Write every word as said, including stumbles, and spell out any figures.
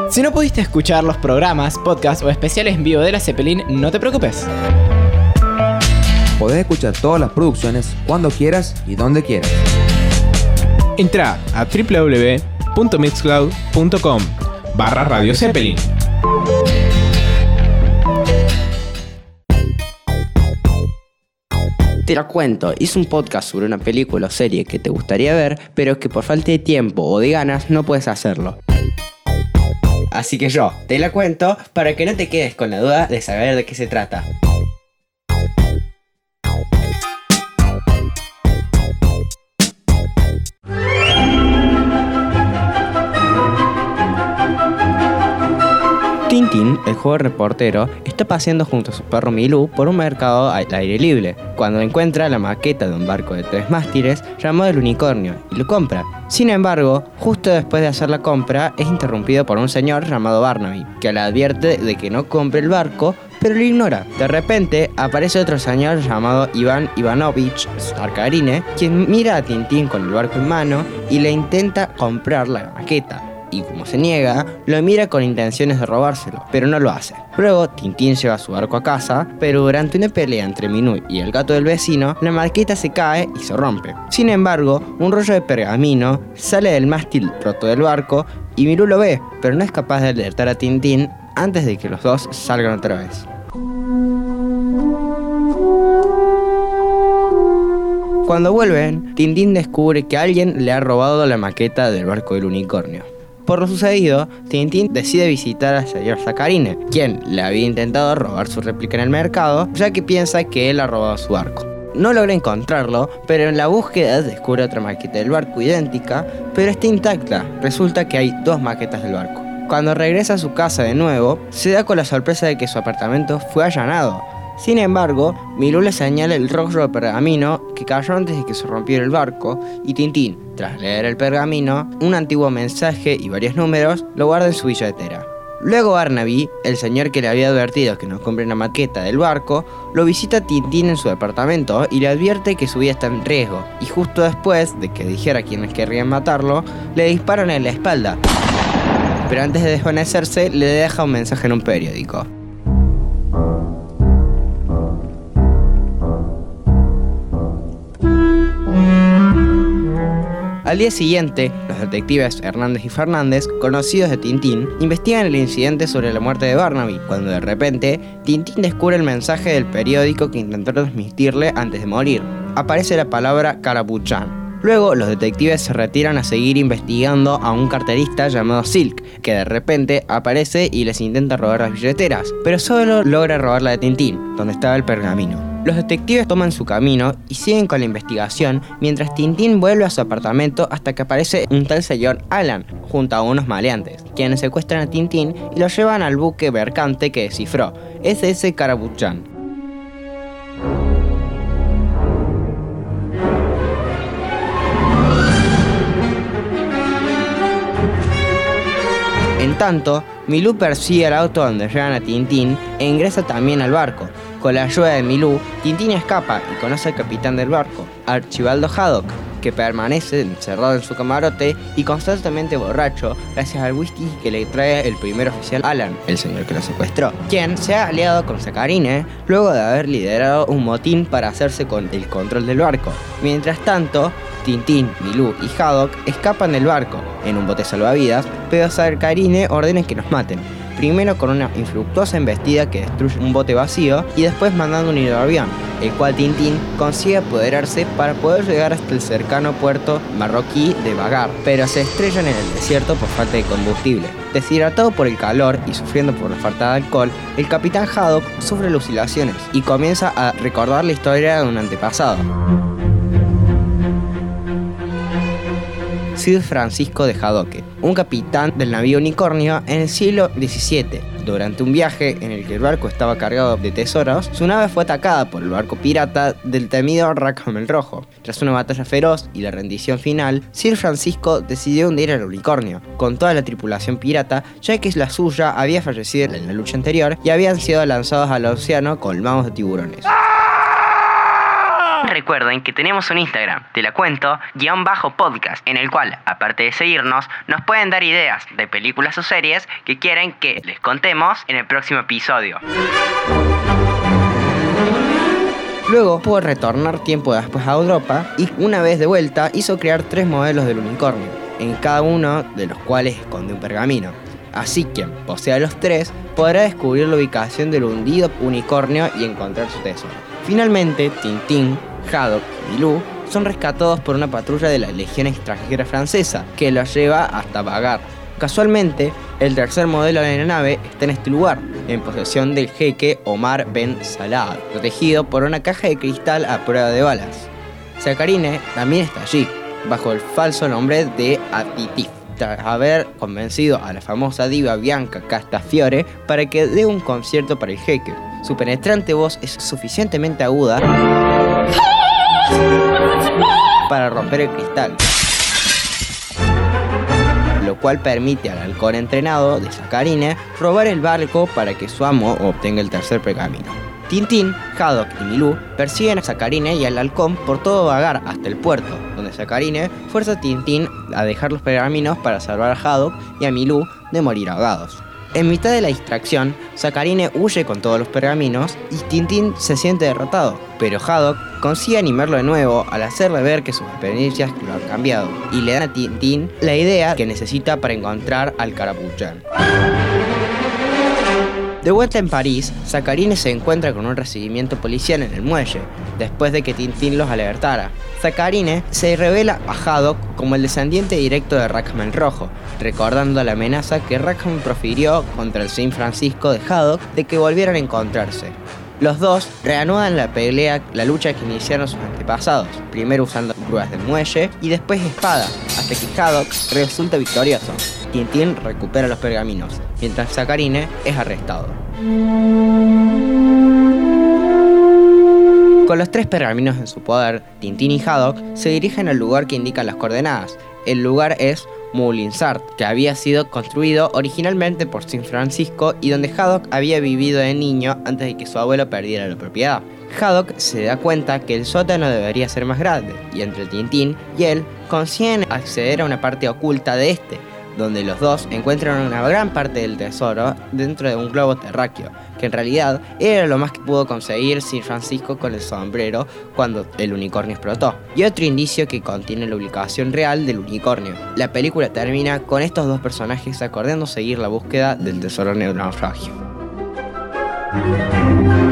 Si no pudiste escuchar los programas, podcasts o especiales en vivo de la Zeppelin, no te preocupes. Podés escuchar todas las producciones cuando quieras y donde quieras. Entra a doble u doble u doble u punto mixcloud punto com barra Radio Zeppelin. Te la cuento, hice un podcast sobre una película o serie que te gustaría ver, pero que por falta de tiempo o de ganas no puedes hacerlo. Así que yo te la cuento para que no te quedes con la duda de saber de qué se trata. Tintín, el joven reportero, está paseando junto a su perro Milú por un mercado al aire libre, cuando encuentra la maqueta de un barco de tres mástiles llamado el Unicornio y lo compra. Sin embargo, justo después de hacer la compra, es interrumpido por un señor llamado Barnaby, que le advierte de que no compre el barco, pero lo ignora. De repente, aparece otro señor llamado Iván Ivanovich Starkarine, quien mira a Tintín con el barco en mano y le intenta comprar la maqueta. Y como se niega, lo mira con intenciones de robárselo, pero no lo hace. Luego, Tintín lleva su barco a casa, pero durante una pelea entre Milú y el gato del vecino, la maqueta se cae y se rompe. Sin embargo, un rollo de pergamino sale del mástil roto del barco y Milú lo ve, pero no es capaz de alertar a Tintín antes de que los dos salgan otra vez. Cuando vuelven, Tintín descubre que alguien le ha robado la maqueta del barco del unicornio. Por lo sucedido, Tintín decide visitar al señor Starkarine, quien le había intentado robar su réplica en el mercado, ya que piensa que él ha robado su barco. No logra encontrarlo, pero en la búsqueda descubre otra maqueta del barco idéntica, pero está intacta. Resulta que hay dos maquetas del barco. Cuando regresa a su casa de nuevo, se da con la sorpresa de que su apartamento fue allanado. Sin embargo, Milú le señala el rollo de pergamino que cayó antes de que se rompiera el barco y Tintín, tras leer el pergamino, un antiguo mensaje y varios números, lo guarda en su billetera. Luego Barnaby, el señor que le había advertido que no compre una maqueta del barco, lo visita a Tintín en su departamento y le advierte que su vida está en riesgo, y justo después de que dijera a quienes querrían matarlo, le disparan en la espalda. Pero antes de desvanecerse, le deja un mensaje en un periódico. Al día siguiente, los detectives Hernández y Fernández, conocidos de Tintín, investigan el incidente sobre la muerte de Barnaby, cuando de repente, Tintín descubre el mensaje del periódico que intentó transmitirle antes de morir. Aparece la palabra Carapuchán. Luego, los detectives se retiran a seguir investigando a un carterista llamado Silk, que de repente aparece y les intenta robar las billeteras, pero solo logra robar la de Tintín, donde estaba el pergamino. Los detectives toman su camino y siguen con la investigación mientras Tintín vuelve a su apartamento hasta que aparece un tal señor Alan junto a unos maleantes, quienes secuestran a Tintín y lo llevan al buque mercante que descifró, S S Carapuchán. En tanto, Milú persigue el auto donde llevan a Tintín e ingresa también al barco. Con la ayuda de Milú, Tintín escapa y conoce al capitán del barco, Archibaldo Haddock, que permanece encerrado en su camarote y constantemente borracho gracias al whisky que le trae el primer oficial Alan, el señor que lo secuestró, quien se ha aliado con Starkarine luego de haber liderado un motín para hacerse con el control del barco. Mientras tanto, Tintín, Milú y Haddock escapan del barco en un bote salvavidas, pero Starkarine ordena que los maten. Primero con una infructuosa embestida que destruye un bote vacío y después mandando un hidroavión, el cual Tintín consigue apoderarse para poder llegar hasta el cercano puerto marroquí de Bagar, pero se estrellan en el desierto por falta de combustible. Deshidratado por el calor y sufriendo por la falta de alcohol, el capitán Haddock sufre alucinaciones y comienza a recordar la historia de un antepasado. Sir Francisco de Haddock, un capitán del navío Unicornio en el siglo diecisiete. Durante un viaje en el que el barco estaba cargado de tesoros, su nave fue atacada por el barco pirata del temido Rackham el Rojo. Tras una batalla feroz y la rendición final, Sir Francisco decidió hundir el Unicornio, con toda la tripulación pirata, ya que la suya había fallecido en la lucha anterior y habían sido lanzados al océano colmados de tiburones. Recuerden que tenemos un Instagram, te la cuento, guión bajo podcast, en el cual, aparte de seguirnos, nos pueden dar ideas de películas o series que quieren que les contemos en el próximo episodio. Luego pudo retornar tiempo después a Europa y una vez de vuelta hizo crear tres modelos del unicornio, en cada uno de los cuales esconde un pergamino. Así que quien posea los tres podrá descubrir la ubicación del hundido unicornio y encontrar su tesoro. Finalmente, Tintín, Haddock y Milú son rescatados por una patrulla de la Legión Extranjera Francesa que los lleva hasta Vagar. Casualmente, el tercer modelo de la nave está en este lugar, en posesión del jeque Omar Ben Salah, protegido por una caja de cristal a prueba de balas. Sacarine también está allí, bajo el falso nombre de Atitif, tras haber convencido a la famosa diva Bianca Castafiore para que dé un concierto para el jeque. Su penetrante voz es suficientemente aguda para romper el cristal, lo cual permite al halcón entrenado de Sacarine robar el barco para que su amo obtenga el tercer pergamino. Tintín, Haddock y Milú persiguen a Sacarine y al halcón por todo Vagar hasta el puerto, donde Sacarine fuerza a Tintín a dejar los pergaminos para salvar a Haddock y a Milú de morir ahogados. En mitad de la distracción, Sacarine huye con todos los pergaminos y Tintín se siente derrotado, pero Haddock consigue animarlo de nuevo al hacerle ver que sus experiencias lo han cambiado y le dan a Tintín la idea que necesita para encontrar al Carapuchán. De vuelta en París, Sacarine se encuentra con un recibimiento policial en el muelle, después de que Tintín los alertara. Sacarine se revela a Haddock como el descendiente directo de Rackham el Rojo, recordando la amenaza que Rackham profirió contra el Saint Francisco de Haddock de que volvieran a encontrarse. Los dos reanudan la pelea, la lucha que iniciaron sus antepasados, primero usando grúas de muelle y después espada, hasta que Haddock resulta victorioso. Tintín recupera los pergaminos, mientras Sacarine es arrestado. Con los tres pergaminos en su poder, Tintín y Haddock se dirigen al lugar que indican las coordenadas. El lugar es Moulinsart, que había sido construido originalmente por Saint Francisco y donde Haddock había vivido de niño antes de que su abuelo perdiera la propiedad. Haddock se da cuenta que el sótano debería ser más grande, y entre Tintín y él consiguen acceder a una parte oculta de este, donde los dos encuentran una gran parte del tesoro dentro de un globo terráqueo, que en realidad era lo más que pudo conseguir Saint Francisco con el sombrero cuando el unicornio explotó, y otro indicio que contiene la ubicación real del unicornio. La película termina con estos dos personajes acordando seguir la búsqueda del tesoro naufragio.